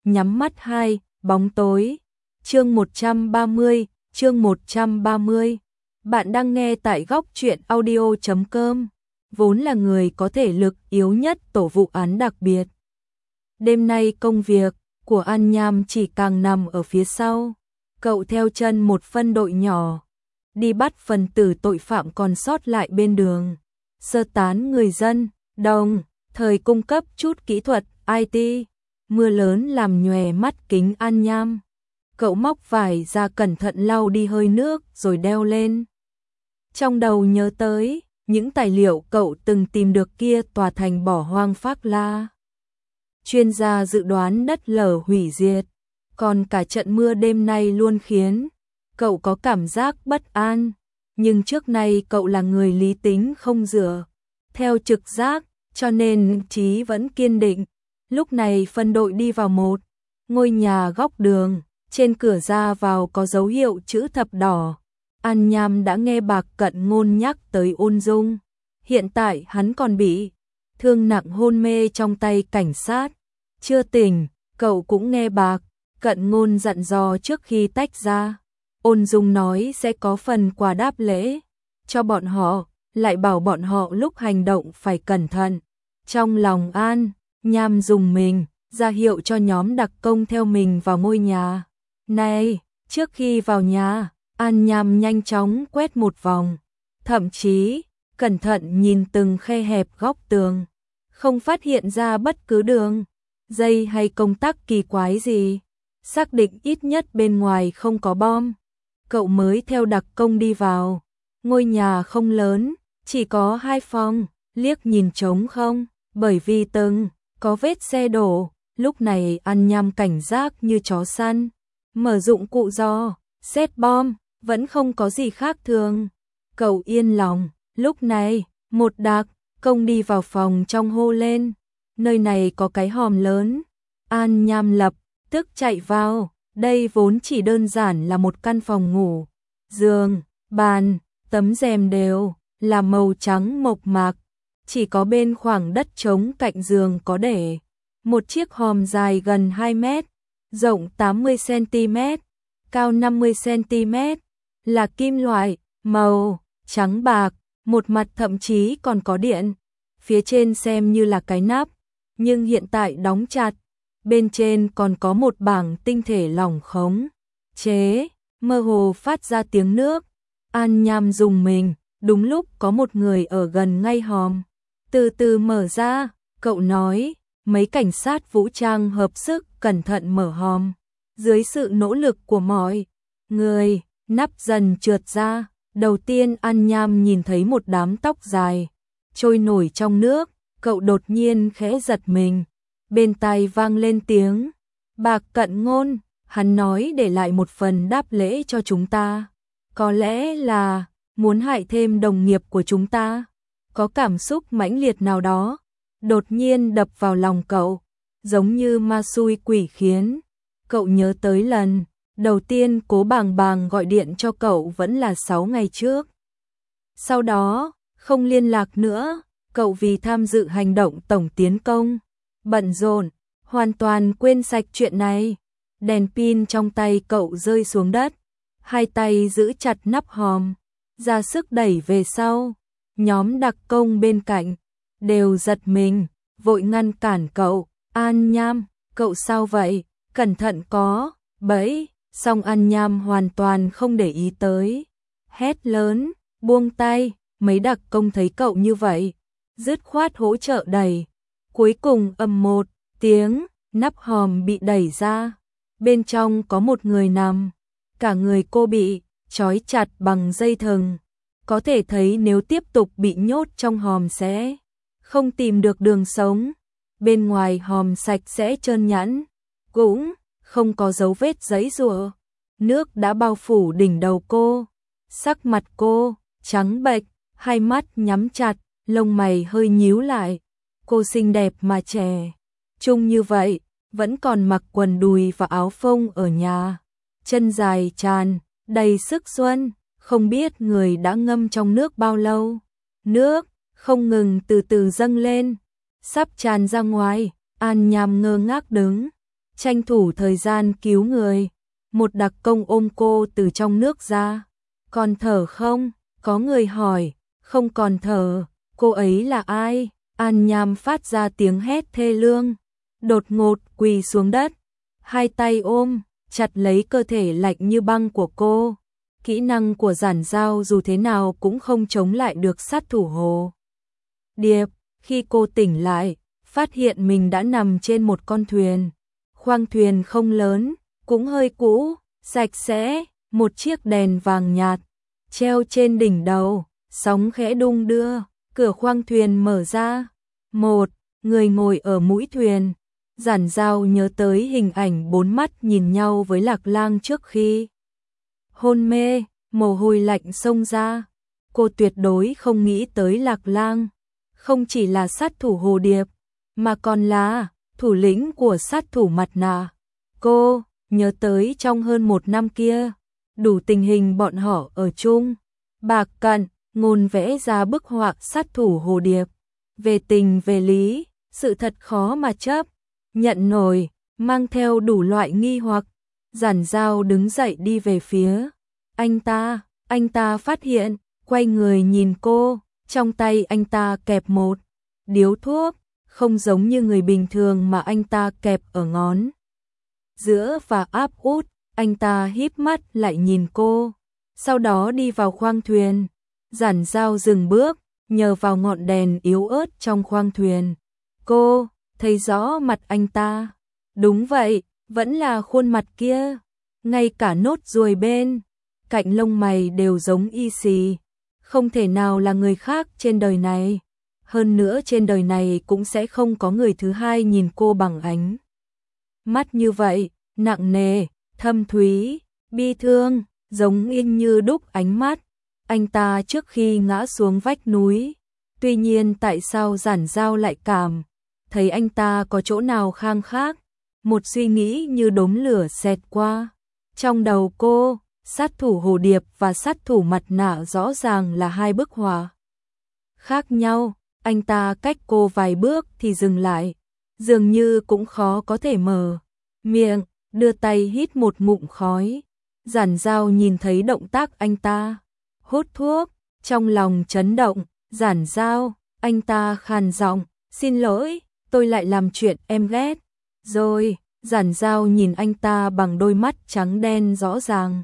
nhắm mắt hai, bóng tối. Chương 130. Bạn đang nghe tại góc truyện audio.com. Vốn là người có thể lực yếu nhất tổ vụ án đặc biệt. Đêm nay công việc của An Nham chỉ càng nằm ở phía sau. Cậu theo chân một phân đội nhỏ, đi bắt phần tử tội phạm còn sót lại bên đường, sơ tán người dân, đồng thời cung cấp chút kỹ thuật IT. Mưa lớn làm nhòe mắt kính An Nham. Cậu móc vải ra cẩn thận lau đi hơi nước rồi đeo lên. Trong đầu nhớ tới những tài liệu cậu từng tìm được kia tòa thành bỏ hoang Phác La. Chuyên gia dự đoán đất lở hủy diệt, còn cả trận mưa đêm nay luôn khiến cậu có cảm giác bất an. Nhưng trước nay cậu là người lý tính không dựa theo trực giác, cho nên trí vẫn kiên định. Lúc này phân đội đi vào một ngôi nhà góc đường, trên cửa ra vào có dấu hiệu chữ thập đỏ. An Nham đã nghe Bạc Cận Ngôn nhắc tới Ôn Dung. Hiện tại hắn còn bị thương nặng hôn mê trong tay cảnh sát, chưa tỉnh. Cậu cũng nghe Bạc Cận Ngôn dặn dò trước khi tách ra, Ôn Dung nói sẽ có phần quà đáp lễ cho bọn họ, lại bảo bọn họ lúc hành động phải cẩn thận. Trong lòng An Nham dùng mình, ra hiệu cho nhóm đặc công theo mình vào ngôi nhà này. Trước khi vào nhà, An Nham nhanh chóng quét một vòng, thậm chí cẩn thận nhìn từng khe hẹp góc tường, không phát hiện ra bất cứ đường dây hay công tắc kỳ quái gì, xác định ít nhất bên ngoài không có bom. Cậu mới theo đặc công đi vào. Ngôi nhà không lớn, chỉ có 2 phòng, liếc nhìn trống không, bởi vì từng có vết xe đổ. Lúc này An Nham cảnh giác như chó săn, mở dụng cụ dò xét bom, vẫn không có gì khác thường. Cậu yên lòng. Lúc này, một đặc công đi vào phòng trong hô lên, nơi này có cái hòm lớn. An Nham lập tức chạy vào. Đây vốn chỉ đơn giản là một căn phòng ngủ, giường, bàn, tấm rèm đều là màu trắng mộc mạc, chỉ có bên khoảng đất trống cạnh giường có để một chiếc hòm dài gần 2 mét, rộng 80 cm, cao 50 cm, là kim loại, màu trắng bạc, một mặt thậm chí còn có điện. Phía trên xem như là cái nắp, nhưng hiện tại đóng chặt. Bên trên còn có một bảng tinh thể lỏng khống chế, mơ hồ phát ra tiếng nước. An Nham dùng mình, đúng lúc có một người ở gần ngay hòm. Từ từ mở ra, cậu nói, mấy cảnh sát vũ trang hợp sức cẩn thận mở hòm. Dưới sự nỗ lực của mọi người, nắp dần trượt ra. Đầu tiên An Nham nhìn thấy một đám tóc dài trôi nổi trong nước. Cậu đột nhiên khẽ giật mình. Bên tai vang lên tiếng Bạc Cận Ngôn. Hắn nói để lại một phần đáp lễ cho chúng ta. Có lẽ là muốn hại thêm đồng nghiệp của chúng ta. Có cảm xúc mãnh liệt nào đó đột nhiên đập vào lòng cậu, giống như ma xui quỷ khiến. Cậu nhớ tới lần đầu tiên Cố Bàng Bàng gọi điện cho cậu vẫn là 6 ngày trước. Sau đó không liên lạc nữa. Cậu vì tham dự hành động tổng tiến công bận rộn, hoàn toàn quên sạch chuyện này. Đèn pin trong tay cậu rơi xuống đất, hai tay giữ chặt nắp hòm, ra sức đẩy về sau. Nhóm đặc công bên cạnh đều giật mình, vội ngăn cản cậu. An Nham, cậu sao vậy? Cẩn thận có bẫy. Song An Nham hoàn toàn không để ý tới, hét lớn, buông tay. Mấy đặc công thấy cậu như vậy, dứt khoát hỗ trợ đẩy. Cuối cùng ầm một tiếng, nắp hòm bị đẩy ra. Bên trong có một người nằm, cả người cô bị trói chặt bằng dây thừng. Có thể thấy nếu tiếp tục bị nhốt trong hòm sẽ không tìm được đường sống. Bên ngoài hòm sạch sẽ trơn nhẵn, cũng không có dấu vết giãy giụa. Nước đã bao phủ đỉnh đầu cô. Sắc mặt cô trắng bệch, hai mắt nhắm chặt, lông mày hơi nhíu lại. Cô xinh đẹp mà trẻ trung như vậy, vẫn còn mặc quần đùi và áo phông ở nhà. Chân dài tràn đầy sức xuân, không biết người đã ngâm trong nước bao lâu. Nước không ngừng từ từ dâng lên, sắp tràn ra ngoài. An Nham ngơ ngác đứng tranh thủ thời gian cứu người. Một đặc công ôm cô từ trong nước ra. Còn thở không? Có người hỏi. Không còn thở. Cô ấy là ai? An Nham phát ra tiếng hét thê lương. Đột ngột quỳ xuống đất. Hai tay ôm, chặt lấy cơ thể lạnh như băng của cô. Kỹ năng của Giản Giao dù thế nào cũng không chống lại được sát thủ Hồ Điệp. Khi cô tỉnh lại, phát hiện mình đã nằm trên một con thuyền. Khoang thuyền không lớn, cũng hơi cũ, sạch sẽ, một chiếc đèn vàng nhạt treo trên đỉnh đầu, sóng khẽ đung đưa, cửa khoang thuyền mở ra. Một người ngồi ở mũi thuyền. Giản Giao nhớ tới hình ảnh bốn mắt nhìn nhau với Lạc Lang trước khi hôn mê, mồ hôi lạnh xông ra. Cô tuyệt đối không nghĩ tới Lạc Lang không chỉ là sát thủ Hồ Điệp, mà còn là thủ lĩnh của sát thủ mặt nạ. Cô nhớ tới trong hơn một năm kia, đủ tình hình bọn họ ở chung. Bạc Cận ngôn vẽ ra bức họa sát thủ Hồ Điệp. Về tình về lý, sự thật khó mà chấp nhận nổi, mang theo đủ loại nghi hoặc. Giản Giao đứng dậy đi về phía anh ta phát hiện, quay người nhìn cô, trong tay anh ta kẹp một điếu thuốc, không giống như người bình thường mà anh ta kẹp ở ngón giữa và áp út. Anh ta híp mắt lại nhìn cô, sau đó đi vào khoang thuyền. Giản Giao dừng bước, nhờ vào ngọn đèn yếu ớt trong khoang thuyền. Cô thấy rõ mặt anh ta. Đúng vậy, vẫn là khuôn mặt kia. Ngay cả nốt ruồi bên cạnh lông mày đều giống y xì. Không thể nào là người khác trên đời này. Hơn nữa trên đời này cũng sẽ không có người thứ hai nhìn cô bằng ánh mắt như vậy, nặng nề, thâm thúy, bi thương, giống in như đúc ánh mắt anh ta trước khi ngã xuống vách núi. Tuy nhiên tại sao Giản Giao lại cảm thấy anh ta có chỗ nào khang khác? Một suy nghĩ như đốm lửa xẹt qua trong đầu cô. Sát thủ Hồ Điệp và sát thủ mặt nạ rõ ràng là hai bức họa khác nhau. Anh ta cách cô vài bước thì dừng lại, dường như cũng khó có thể mở miệng, đưa tay hít một ngụm khói. Giản Giao nhìn thấy động tác anh ta hút thuốc, trong lòng chấn động. Giản Giao, anh ta khàn giọng, xin lỗi, tôi lại làm chuyện em ghét rồi. Giản Giao nhìn anh ta bằng đôi mắt trắng đen rõ ràng.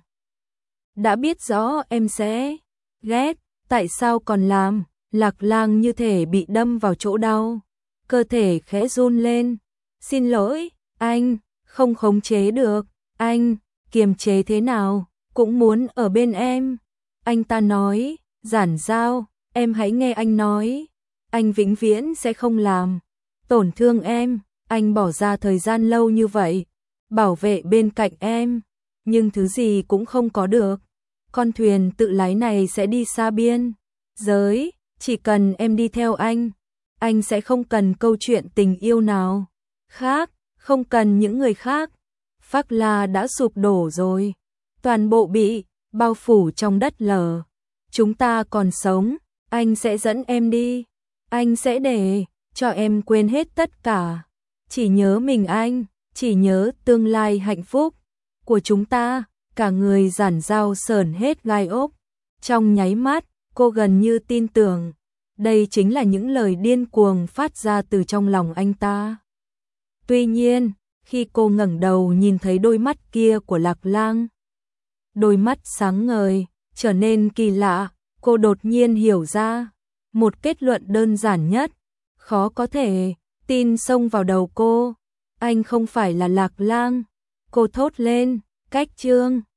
Đã biết rõ em sẽ ghét, tại sao còn làm? Lạc Lang như thể bị đâm vào chỗ đau, cơ thể khẽ run lên. Xin lỗi, anh không khống chế được, anh kiềm chế thế nào cũng muốn ở bên em. Anh ta nói, Giản Giao, em hãy nghe anh nói, anh vĩnh viễn sẽ không làm tổn thương em. Anh bỏ ra thời gian lâu như vậy, bảo vệ bên cạnh em, nhưng thứ gì cũng không có được. Con thuyền tự lái này sẽ đi xa biên giới, chỉ cần em đi theo anh sẽ không cần câu chuyện tình yêu nào khác, không cần những người khác. Phác La đã sụp đổ rồi, toàn bộ bị bao phủ trong đất lở. Chúng ta còn sống, anh sẽ dẫn em đi, anh sẽ để cho em quên hết tất cả, chỉ nhớ mình anh, chỉ nhớ tương lai hạnh phúc của chúng ta. Cả người Giản Giao sởn hết gai ốc. Trong nháy mắt, cô gần như tin tưởng đây chính là những lời điên cuồng phát ra từ trong lòng anh ta. Tuy nhiên, khi cô ngẩng đầu nhìn thấy đôi mắt kia của Lạc Lang, đôi mắt sáng ngời, trở nên kỳ lạ, cô đột nhiên hiểu ra một kết luận đơn giản nhất, khó có thể tin xông vào đầu cô. Anh không phải là Lạc Lang. Cô thốt lên, cách chương